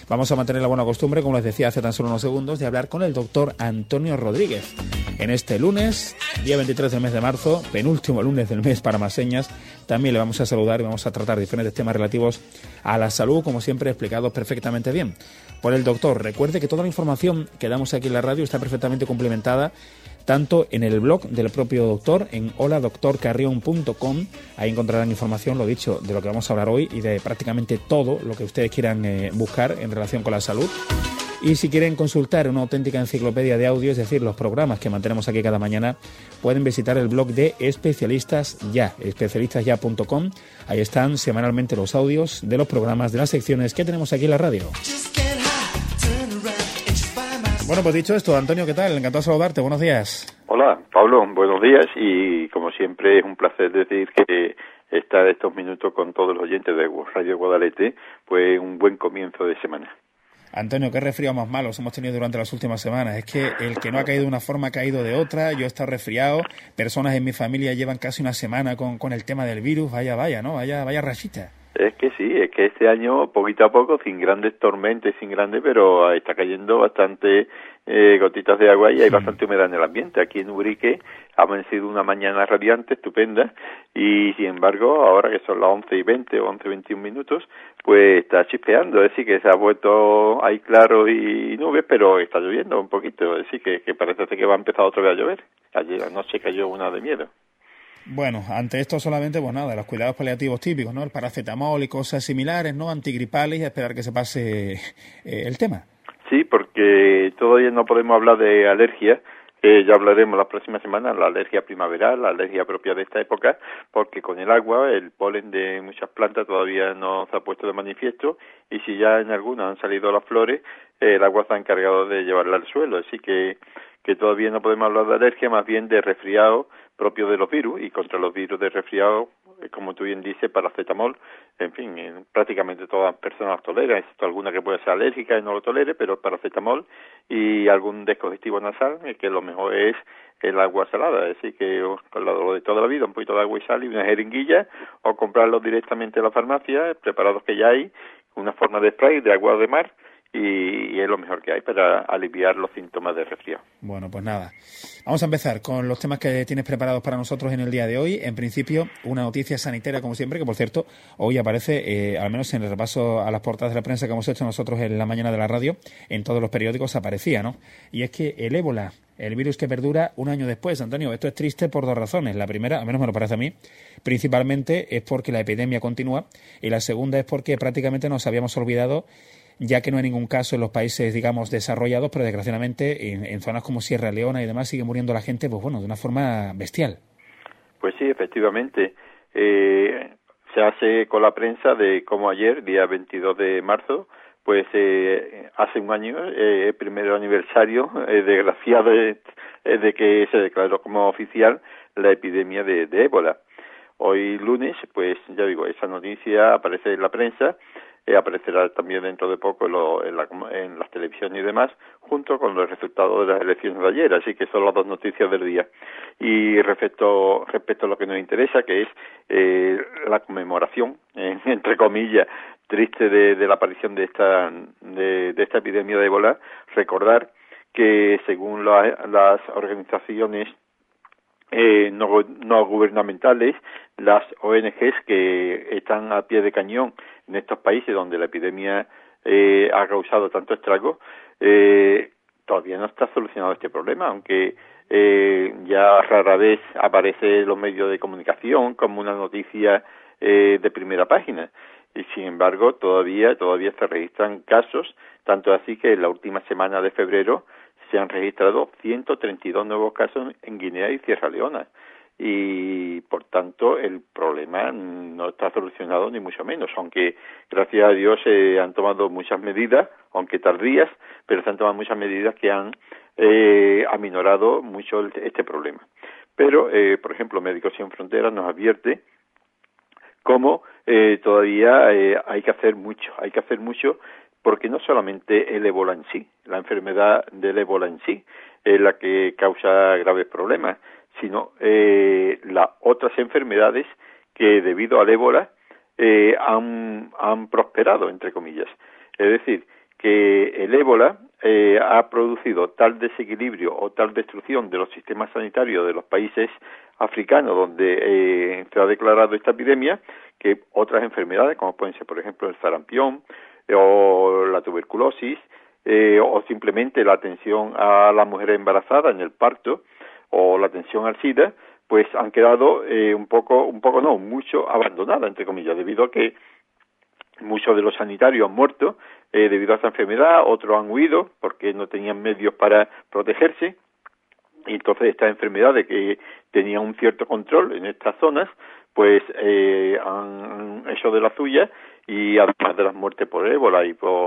Vamos a mantener la buena costumbre, como les decía hace tan solo unos segundos, de hablar con el doctor Antonio Rodríguez. En este lunes, día 23 del mes de marzo, penúltimo lunes del mes para Más Señas, también le vamos a saludar y vamos a tratar diferentes temas relativos a la salud, como siempre explicados perfectamente bien por el doctor. Recuerde que toda la información que damos aquí en la radio está perfectamente complementada tanto en el blog del propio doctor, en holadoctorcarrion.com. Ahí encontrarán información, lo dicho, de lo que vamos a hablar hoy y de prácticamente todo lo que ustedes quieran buscar en relación con la salud. Y si quieren consultar una auténtica enciclopedia de audio, es decir, los programas que mantenemos aquí cada mañana, pueden visitar el blog de Especialistas Ya, especialistasya.com. Ahí están semanalmente los audios de los programas, de las secciones que tenemos aquí en la radio. Bueno, pues dicho esto, Antonio, ¿qué tal? Encantado de saludarte, buenos días. Hola, Pablo, buenos días y como siempre es un placer decir que estar estos minutos con todos los oyentes de Radio Guadalete, pues un buen comienzo de semana. Antonio, qué resfriado más malos hemos tenido durante las últimas semanas. Es que el que no ha caído de una forma ha caído de otra. Yo he estado resfriado, personas en mi familia llevan casi una semana con el tema del virus. Vaya, ¿no? Vaya rachita. Es que sí, es que este año, poquito a poco, sin grandes tormentas, pero está cayendo bastante gotitas de agua y hay bastante humedad en el ambiente. Aquí en Ubrique ha amanecido una mañana radiante, estupenda, y sin embargo, ahora que son las 11:20 o 11:21 minutos, pues está chispeando, es decir, que se ha vuelto ahí claro y nubes, pero está lloviendo un poquito, es decir, que parece que va a empezar otra vez a llover. Ayer anoche cayó una de miedo. Bueno, ante esto solamente, pues nada, los cuidados paliativos típicos, ¿no? El paracetamol y cosas similares, ¿no? Antigripales y a esperar que se pase el tema. Sí, porque todavía no podemos hablar de alergia, ya hablaremos la próxima semana, la alergia primaveral, la alergia propia de esta época, porque con el agua, el polen de muchas plantas todavía no se ha puesto de manifiesto y si ya en algunas han salido las flores, el agua se ha encargado de llevarla al suelo, así que todavía no podemos hablar de alergia, más bien de resfriado propio de los virus, y contra los virus de resfriado, como tú bien dices, paracetamol, en fin, prácticamente todas las personas toleran, excepto alguna que pueda ser alérgica y no lo tolere, pero paracetamol y algún descongestivo nasal, que lo mejor es el agua salada, es decir, que con lo de toda la vida, un poquito de agua y sal y una jeringuilla, o comprarlo directamente en la farmacia, preparados que ya hay, una forma de spray de agua de mar, y es lo mejor que hay para aliviar los síntomas de resfriado. Bueno, pues nada. Vamos a empezar con los temas que tienes preparados para nosotros en el día de hoy. En principio, una noticia sanitaria, como siempre, que por cierto, hoy aparece, al menos en el repaso a las portadas de la prensa que hemos hecho nosotros en la mañana de la radio, en todos los periódicos aparecía, ¿no? Y es que el ébola, el virus que perdura un año después, Antonio, esto es triste por dos razones. La primera, al menos me lo parece a mí, principalmente es porque la epidemia continúa, y la segunda es porque prácticamente nos habíamos olvidado, ya que no hay ningún caso en los países, digamos, desarrollados, pero desgraciadamente en zonas como Sierra Leona y demás sigue muriendo la gente, pues bueno, de una forma bestial. Pues sí, efectivamente. Se hace con la prensa de cómo ayer, día 22 de marzo, pues hace un año, el primer aniversario desgraciado de que se declaró como oficial la epidemia de ébola. Hoy lunes, pues ya digo, esa noticia aparece en la prensa, aparecerá también dentro de poco en las televisiones y demás, junto con los resultados de las elecciones de ayer, así que son las dos noticias del día. Y respecto a lo que nos interesa, que es la conmemoración, entre comillas, triste de la aparición de esta epidemia de ébola, recordar que según las organizaciones no gubernamentales, las ONGs que están a pie de cañón en estos países donde la epidemia ha causado tanto estrago, todavía no está solucionado este problema, aunque ya rara vez aparece en los medios de comunicación como una noticia de primera página. Y sin embargo, todavía se registran casos, tanto así que en la última semana de febrero se han registrado 132 nuevos casos en Guinea y Sierra Leona. Y, por tanto, el problema no está solucionado ni mucho menos, aunque, gracias a Dios, se han tomado muchas medidas, aunque tardías, pero se han tomado muchas medidas que han aminorado mucho este problema. Pero, por ejemplo, Médicos Sin Fronteras nos advierte cómo todavía hay que hacer mucho, porque no solamente el ébola en sí, la enfermedad del ébola en sí es la que causa graves problemas, sino las otras enfermedades que debido al ébola han prosperado, entre comillas. Es decir, que el ébola ha producido tal desequilibrio o tal destrucción de los sistemas sanitarios de los países africanos donde se ha declarado esta epidemia, que otras enfermedades, como pueden ser, por ejemplo, el sarampión o la tuberculosis, o simplemente la atención a la mujer embarazada en el parto o la atención al SIDA, pues han quedado mucho abandonadas, entre comillas, debido a que muchos de los sanitarios han muerto debido a esta enfermedad, otros han huido porque no tenían medios para protegerse, y entonces estas enfermedades que tenían un cierto control en estas zonas, pues han hecho de la suya, y además de las muertes por ébola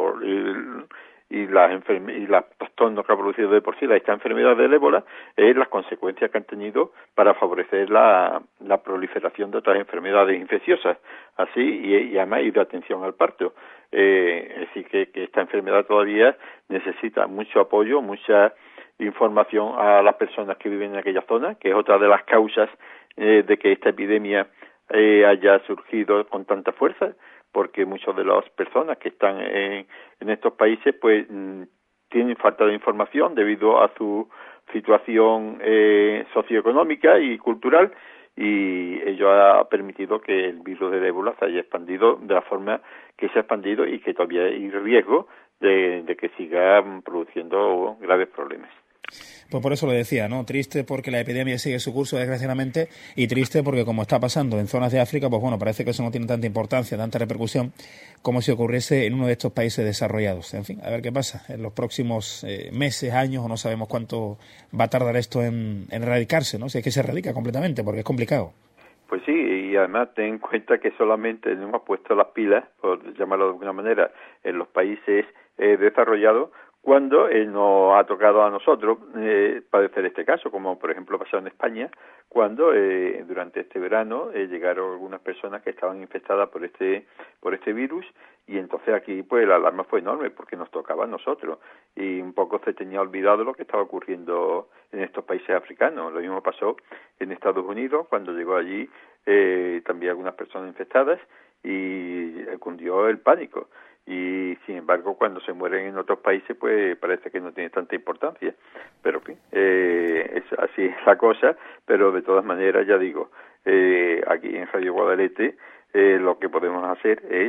y las trastornos que ha producido de por sí esta enfermedad del ébola, las consecuencias que han tenido para favorecer la proliferación de otras enfermedades infecciosas, así y además ir de atención al parto. Es decir, que esta enfermedad todavía necesita mucho apoyo, mucha información a las personas que viven en aquella zona, que es otra de las causas de que esta epidemia haya surgido con tanta fuerza, porque muchas de las personas que están en estos países pues tienen falta de información debido a su situación socioeconómica y cultural, y ello ha permitido que el virus del ébola se haya expandido de la forma que se ha expandido, y que todavía hay riesgo de que siga produciendo graves problemas. Pues por eso lo decía, ¿no? Triste porque la epidemia sigue su curso, desgraciadamente, y triste porque, como está pasando en zonas de África, pues bueno, parece que eso no tiene tanta importancia, tanta repercusión como si ocurriese en uno de estos países desarrollados. En fin, a ver qué pasa en los próximos meses, años, o no sabemos cuánto va a tardar esto en erradicarse, ¿no? Si es que se erradica completamente, porque es complicado. Pues sí, y además ten en cuenta que solamente nos hemos puesto las pilas, por llamarlo de alguna manera, en los países desarrollados, cuando nos ha tocado a nosotros padecer este caso, como por ejemplo pasó en España, cuando durante este verano llegaron algunas personas que estaban infectadas por este virus, y entonces aquí pues la alarma fue enorme porque nos tocaba a nosotros, y un poco se tenía olvidado lo que estaba ocurriendo en estos países africanos. Lo mismo pasó en Estados Unidos, cuando llegó allí también algunas personas infectadas, y cundió el pánico. Y sin embargo, cuando se mueren en otros países, pues parece que no tiene tanta importancia. Pero en fin, así es la cosa. Pero de todas maneras, ya digo, aquí en Radio Guadalete lo que podemos hacer es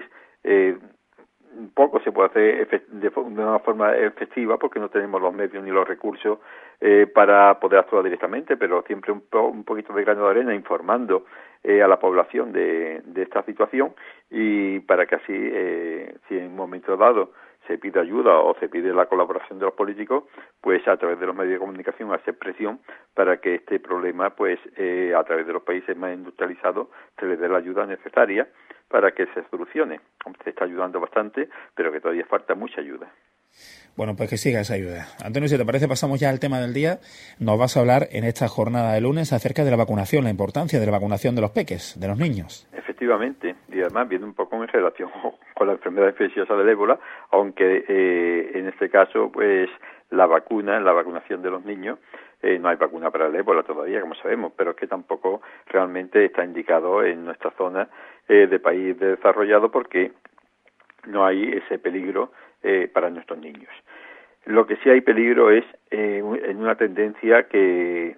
poco se puede hacer de una forma efectiva, porque no tenemos los medios ni los recursos para poder actuar directamente, pero siempre un poquito de grano de arena informando a la población de esta situación, y para que así, si en un momento dado se pide ayuda o se pide la colaboración de los políticos, pues a través de los medios de comunicación hacer presión para que este problema, pues a través de los países más industrializados, se les dé la ayuda necesaria para que se solucione. Se está ayudando bastante, pero que todavía falta mucha ayuda. Bueno, pues que siga esa ayuda. Antonio, si te parece, pasamos ya al tema del día. Nos vas a hablar en esta jornada de lunes acerca de la vacunación, la importancia de la vacunación de los peques, de los niños. Efectivamente, y además viene un poco en relación con la enfermedad infecciosa del ébola, aunque en este caso, pues la vacunación de los niños, no hay vacuna para el ébola todavía, como sabemos, pero es que tampoco realmente está indicado en nuestra zona de país desarrollado, porque no hay ese peligro para nuestros niños. Lo que sí hay peligro es en una tendencia que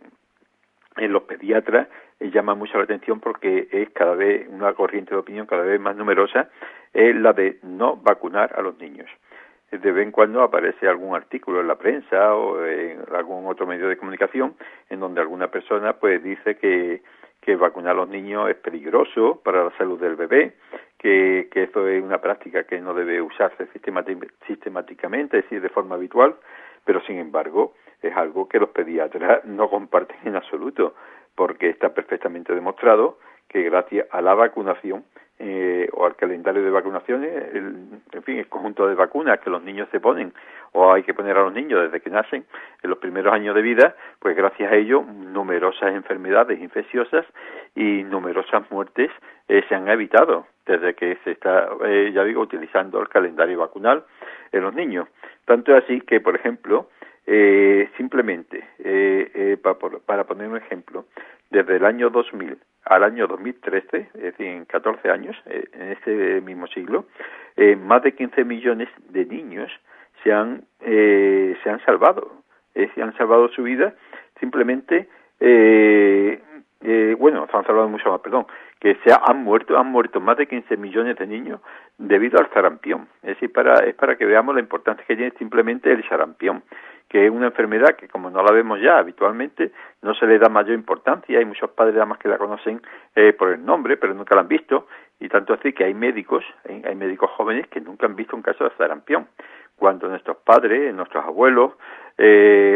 en los pediatras llama mucho la atención, porque es cada vez una corriente de opinión cada vez más numerosa, es la de no vacunar a los niños. De vez en cuando aparece algún artículo en la prensa o en algún otro medio de comunicación en donde alguna persona pues dice que vacunar a los niños es peligroso para la salud del bebé, que eso es una práctica que no debe usarse sistemáticamente, es decir, de forma habitual, pero sin embargo es algo que los pediatras no comparten en absoluto, porque está perfectamente demostrado que gracias a la vacunación o al calendario de vacunaciones, en fin, el conjunto de vacunas que los niños se ponen o hay que poner a los niños desde que nacen en los primeros años de vida, pues gracias a ello numerosas enfermedades infecciosas y numerosas muertes se han evitado desde que se está, ya digo, utilizando el calendario vacunal en los niños. Tanto es así que, por ejemplo, simplemente para poner un ejemplo, desde el año 2000 al año 2013, es decir, en 14 años, en este mismo siglo, más de 15 millones de niños se han salvado, han salvado su vida simplemente, se han salvado mucho más, que han muerto más de 15 millones de niños debido al sarampión. Es decir, es para que veamos la importancia que tiene simplemente el sarampión, que es una enfermedad que, como no la vemos ya habitualmente, no se le da mayor importancia. Hay muchos padres además que la conocen por el nombre, pero nunca la han visto, y tanto así que hay médicos jóvenes que nunca han visto un caso de sarampión, cuando nuestros padres, nuestros abuelos, y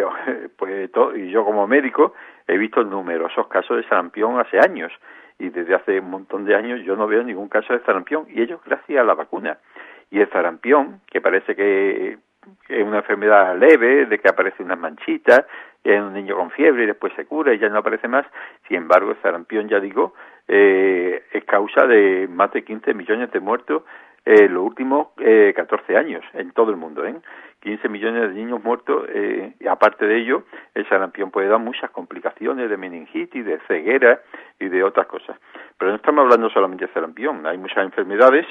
yo como médico he visto numerosos casos de sarampión hace años, y desde hace un montón de años yo no veo ningún caso de sarampión, y ellos gracias a la vacuna. Y el sarampión, que parece que es una enfermedad leve, de que aparece unas manchitas, y hay un niño con fiebre y después se cura y ya no aparece más. Sin embargo, el sarampión, ya digo, es causa de más de 15 millones de muertos los últimos 14 años en todo el mundo, 15 millones de niños muertos, y aparte de ello, el sarampión puede dar muchas complicaciones de meningitis, de ceguera y de otras cosas. Pero no estamos hablando solamente de sarampión, hay muchas enfermedades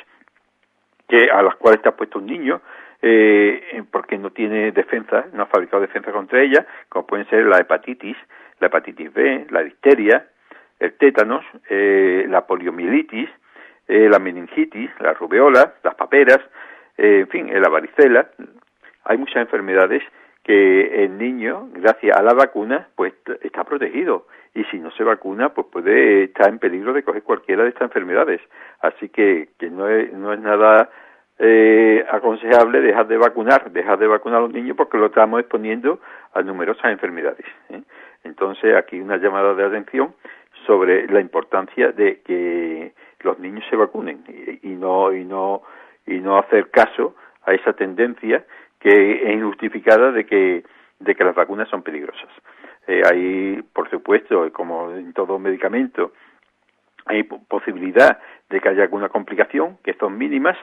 a las cuales está puesto un niño, porque no tiene defensa, no ha fabricado defensa contra ella, como pueden ser la hepatitis B, la difteria, el tétanos, la poliomielitis, la meningitis, la rubeola, las paperas, en fin, la varicela. Hay muchas enfermedades que el niño, gracias a la vacuna, pues está protegido, y si no se vacuna, pues puede estar en peligro de coger cualquiera de estas enfermedades. Así que no es nada aconsejable dejar de vacunar a los niños, porque lo estamos exponiendo a numerosas enfermedades. Entonces, aquí una llamada de atención sobre la importancia de que los niños se vacunen y no hacer caso a esa tendencia que es injustificada de que las vacunas son peligrosas. Hay, por supuesto, como en todo medicamento, hay posibilidad de que haya alguna complicación, que son mínimas,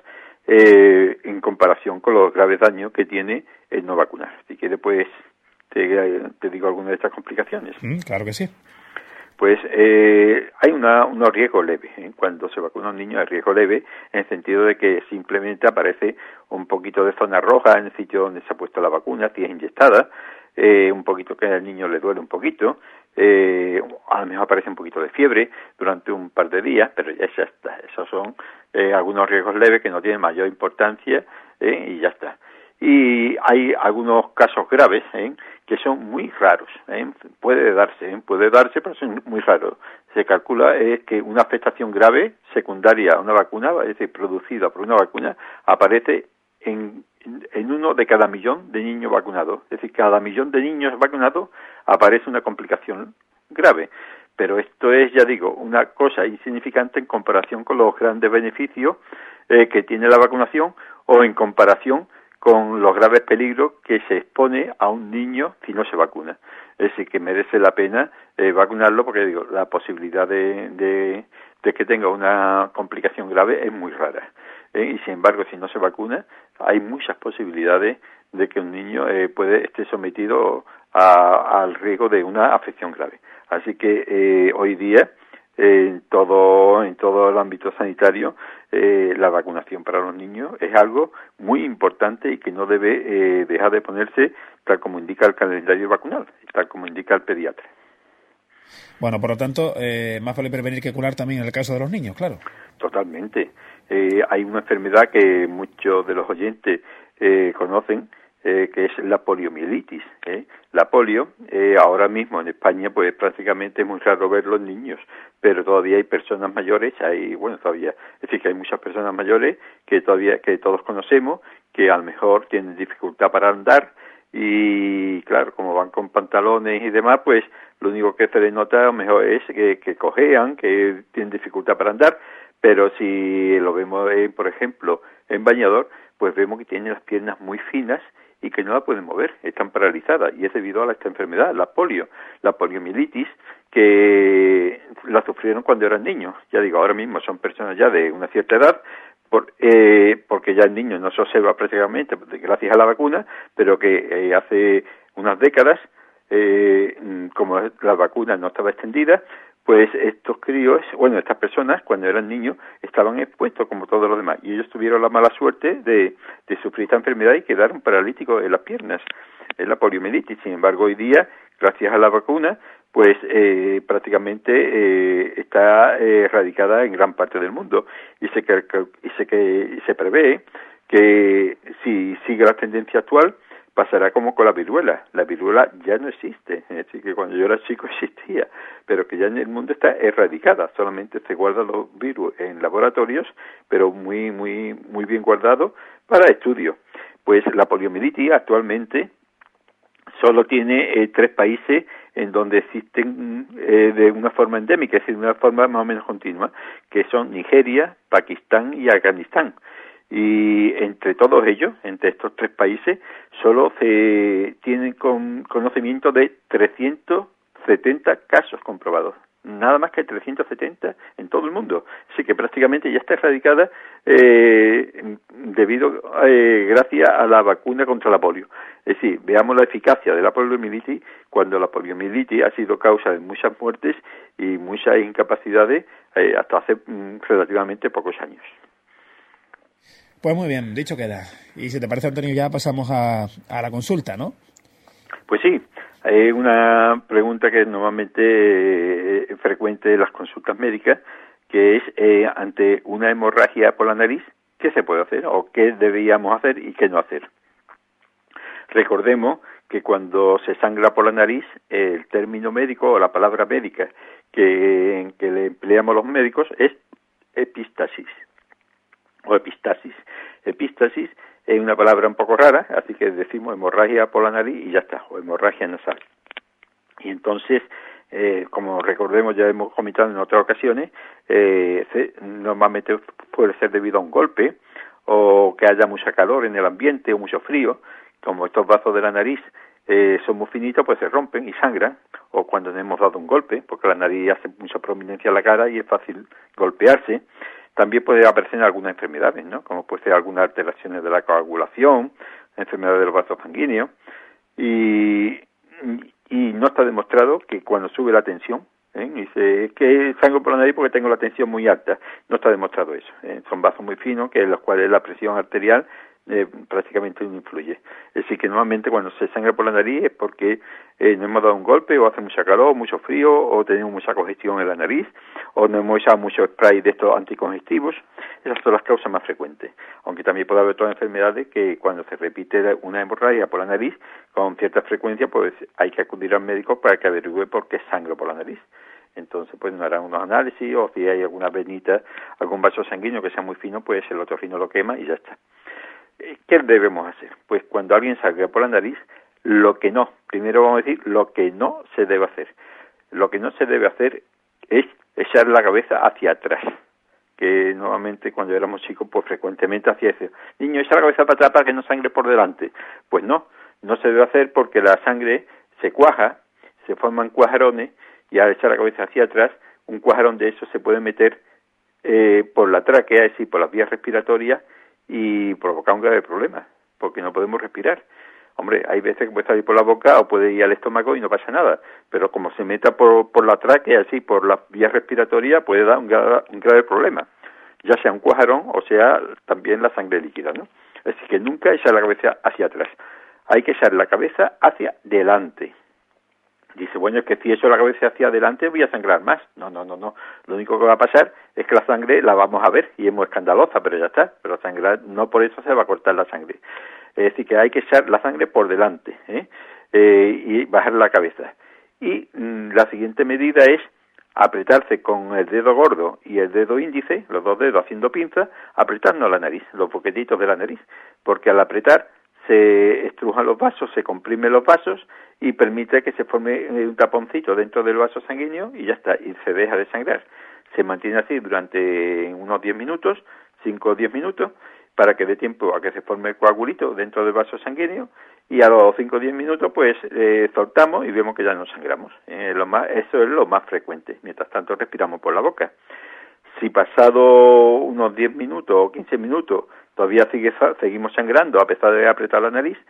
en comparación con los graves daños que tiene el no vacunar. Si quieres, pues, te digo alguna de estas complicaciones. Claro que sí. Pues hay unos riesgos leves. Cuando se vacuna a un niño hay riesgo leve, en el sentido de que simplemente aparece un poquito de zona roja en el sitio donde se ha puesto la vacuna, si es inyectada, un poquito que al niño le duele un poquito, a lo mejor aparece un poquito de fiebre durante un par de días, pero ya está. Esos son algunos riesgos leves que no tienen mayor importancia, y ya está. Y hay algunos casos graves, que son muy raros, puede darse, pero son muy raros. Se calcula que una afectación grave secundaria a una vacuna, es decir, producida por una vacuna, aparece en 1 de cada millón de niños vacunados. Es decir, cada millón de niños vacunados aparece una complicación grave. Pero esto es, ya digo, una cosa insignificante en comparación con los grandes beneficios que tiene la vacunación, o en comparación con los graves peligros que se expone a un niño si no se vacuna. Es decir, que merece la pena vacunarlo, porque digo, la posibilidad de que tenga una complicación grave es muy rara. Y sin embargo, si no se vacuna, hay muchas posibilidades de que un niño esté sometido al riesgo de una afección grave. Así que hoy día, en todo el ámbito sanitario, la vacunación para los niños es algo muy importante y que no debe dejar de ponerse tal como indica el calendario vacunal, tal como indica el pediatra. Bueno, por lo tanto, más vale prevenir que curar también en el caso de los niños, claro. Totalmente. Hay una enfermedad que muchos de los oyentes conocen, que es la poliomielitis. La polio, ahora mismo en España, pues prácticamente es muy raro verlo en niños, pero todavía hay personas mayores, es decir, que hay muchas personas mayores que todos conocemos, que a lo mejor tienen dificultad para andar, y claro, como van con pantalones y demás, pues lo único que se les nota a lo mejor es que cojean, que tienen dificultad para andar, pero si lo vemos, por ejemplo, en bañador, pues vemos que tienen las piernas muy finas y que no la pueden mover, están paralizadas, y es debido a esta enfermedad, la poliomielitis, que la sufrieron cuando eran niños. Ya digo, ahora mismo son personas ya de una cierta edad, porque ya el niño no se observa prácticamente gracias a la vacuna, pero que hace unas décadas, como la vacuna no estaba extendida, pues estos críos, bueno, estas personas, cuando eran niños, estaban expuestos como todos los demás, y ellos tuvieron la mala suerte de sufrir esta enfermedad y quedaron paralíticos en las piernas, en la poliomielitis. Sin embargo, hoy día, gracias a la vacuna, pues prácticamente está erradicada en gran parte del mundo, y se prevé que si sigue la tendencia actual, pasará como con la viruela. La viruela ya no existe, es decir, que cuando yo era chico existía, pero que ya en el mundo está erradicada. Solamente se guardan los virus en laboratorios, pero muy bien guardados para estudio. Pues la poliomielitis actualmente solo tiene 3 países en donde existen de una forma endémica, es decir, de una forma más o menos continua, que son Nigeria, Pakistán y Afganistán. Y entre todos ellos, entre estos 3 países, solo se tienen conocimiento de 370 casos comprobados. Nada más que 370 en todo el mundo. Así que prácticamente ya está erradicada gracias a la vacuna contra la polio. Es decir, veamos la eficacia de la poliomielitis cuando la poliomielitis ha sido causa de muchas muertes y muchas incapacidades hasta hace relativamente pocos años. Pues muy bien, dicho queda. Y si te parece, Antonio, ya pasamos a la consulta, ¿no? Pues sí, hay una pregunta que normalmente es frecuente en las consultas médicas, que es ante una hemorragia por la nariz, ¿qué se puede hacer? ¿O qué deberíamos hacer y qué no hacer? Recordemos que cuando se sangra por la nariz, el término médico o la palabra médica que le empleamos los médicos es epistasis o epistasis. Epistasis es una palabra un poco rara, así que decimos hemorragia por la nariz y ya está, o hemorragia nasal. Y entonces, como recordemos, ya hemos comentado en otras ocasiones, normalmente puede ser debido a un golpe o que haya mucha calor en el ambiente o mucho frío. Como estos vasos de la nariz son muy finitos, pues se rompen y sangran, o cuando nos hemos dado un golpe, porque la nariz hace mucha prominencia en la cara y es fácil golpearse. También puede aparecer algunas enfermedades, ¿no? Como puede ser algunas alteraciones de la coagulación, enfermedades de los vasos sanguíneos, y no está demostrado que cuando sube la tensión, dice que sangro por la nariz porque tengo la tensión muy alta, no está demostrado eso. Son vasos muy finos, que en los cuales la presión arterial prácticamente no influye. Es decir, que normalmente cuando se sangra por la nariz es porque nos hemos dado un golpe, o hace mucha calor, mucho frío, o tenemos mucha congestión en la nariz, o nos hemos echado mucho spray de estos anticongestivos. Esas son las causas más frecuentes. Aunque también puede haber otras enfermedades que cuando se repite una hemorragia por la nariz con cierta frecuencia, pues hay que acudir al médico para que averigüe por qué sangro por la nariz. Entonces, pues nos harán unos análisis, o si hay alguna venita, algún vaso sanguíneo que sea muy fino, pues el otorrino lo quema y ya está. ¿Qué debemos hacer? Pues cuando alguien salga por la nariz, primero vamos a decir lo que no se debe hacer. Lo que no se debe hacer es echar la cabeza hacia atrás, que normalmente cuando éramos chicos pues frecuentemente hacía eso. Niño, echa la cabeza para atrás para que no sangre por delante. Pues no se debe hacer porque la sangre se cuaja, se forman cuajarones, y al echar la cabeza hacia atrás, un cuajarón de esos se puede meter por la tráquea, es decir, por las vías respiratorias, y provocar un grave problema, porque no podemos respirar. Hombre, hay veces que puede salir por la boca o puede ir al estómago y no pasa nada, pero como se meta por la tráquea, así, por las vías respiratorias, puede dar un grave problema, ya sea un cuajarón o sea también la sangre líquida, ¿no? Es decir, que nunca echar la cabeza hacia atrás, hay que echar la cabeza hacia delante. Dice, bueno, es que si echo la cabeza hacia adelante voy a sangrar más. No. Lo único que va a pasar es que la sangre la vamos a ver y es muy escandalosa, pero ya está. Pero sangrar, no por eso se va a cortar la sangre. Es decir, que hay que echar la sangre por delante y bajar la cabeza. Y la siguiente medida es apretarse con el dedo gordo y el dedo índice, los dos dedos haciendo pinza, apretarnos la nariz, los boquetitos de la nariz. Porque al apretar se estrujan los vasos, se comprimen los vasos y permite que se forme un taponcito dentro del vaso sanguíneo y ya está, y se deja de sangrar. Se mantiene así durante unos 10 minutos, 5 o 10 minutos, para que dé tiempo a que se forme el coagulito dentro del vaso sanguíneo, y a los 5 o 10 minutos pues soltamos y vemos que ya no sangramos. Eso es lo más frecuente. Mientras tanto respiramos por la boca. Si pasado unos 10 minutos o 15 minutos todavía seguimos sangrando a pesar de apretar la nariz,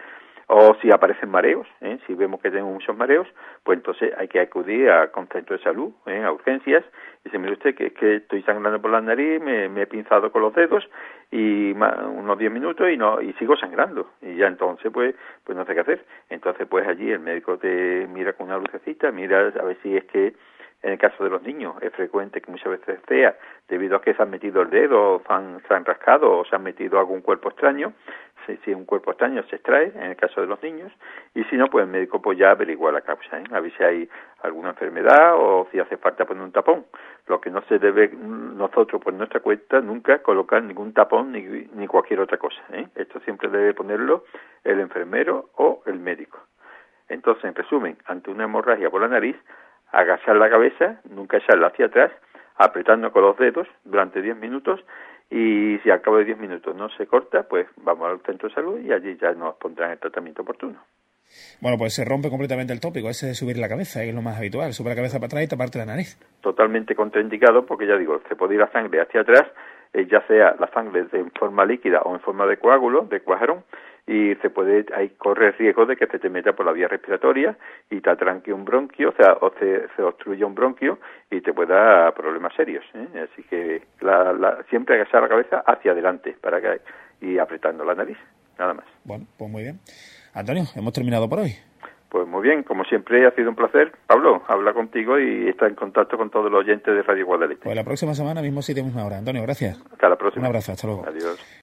O si aparecen mareos, si vemos que tenemos muchos mareos, pues entonces hay que acudir a un centro de salud, a urgencias, y dice, mire usted que es que estoy sangrando por la nariz, me he pinzado con los dedos y unos 10 minutos y sigo sangrando. Y ya entonces pues no sé qué hacer. Entonces pues allí el médico te mira con una lucecita, mira a ver si es que en el caso de los niños es frecuente que muchas veces sea debido a que se han metido el dedo, se han rascado o se han metido algún cuerpo extraño. Si es un cuerpo extraño se extrae en el caso de los niños, y si no, pues el médico pues ya averigua la causa, a ver si hay alguna enfermedad o si hace falta poner un tapón. Lo que no se debe nosotros por nuestra cuenta nunca colocar ningún tapón ni cualquier otra cosa, Esto siempre debe ponerlo el enfermero o el médico. Entonces, en resumen, ante una hemorragia por la nariz, agachar la cabeza, nunca echarla hacia atrás, apretando con los dedos durante 10 minutos, y si al cabo de 10 minutos no se corta, pues vamos al centro de salud y allí ya nos pondrán el tratamiento oportuno. Bueno, pues se rompe completamente el tópico ese de subir la cabeza, que es lo más habitual, subir la cabeza para atrás y taparte la nariz. Totalmente contraindicado, porque ya digo, se puede ir la sangre hacia atrás, ya sea la sangre en forma líquida o en forma de coágulo, de cuajarón, y ahí corre el riesgo de que se te meta por la vía respiratoria y te atranque un bronquio, o se obstruya un bronquio y te pueda dar problemas serios, Así que siempre agachar la cabeza hacia adelante y apretando la nariz, nada más. Bueno, pues muy bien. Antonio, hemos terminado por hoy. Pues muy bien, como siempre ha sido un placer, Pablo, hablar contigo y estar en contacto con todos los oyentes de Radio Guadalete. Pues la próxima semana, mismo sitio, misma hora. Antonio, gracias. Hasta la próxima. Un abrazo, hasta luego. Adiós.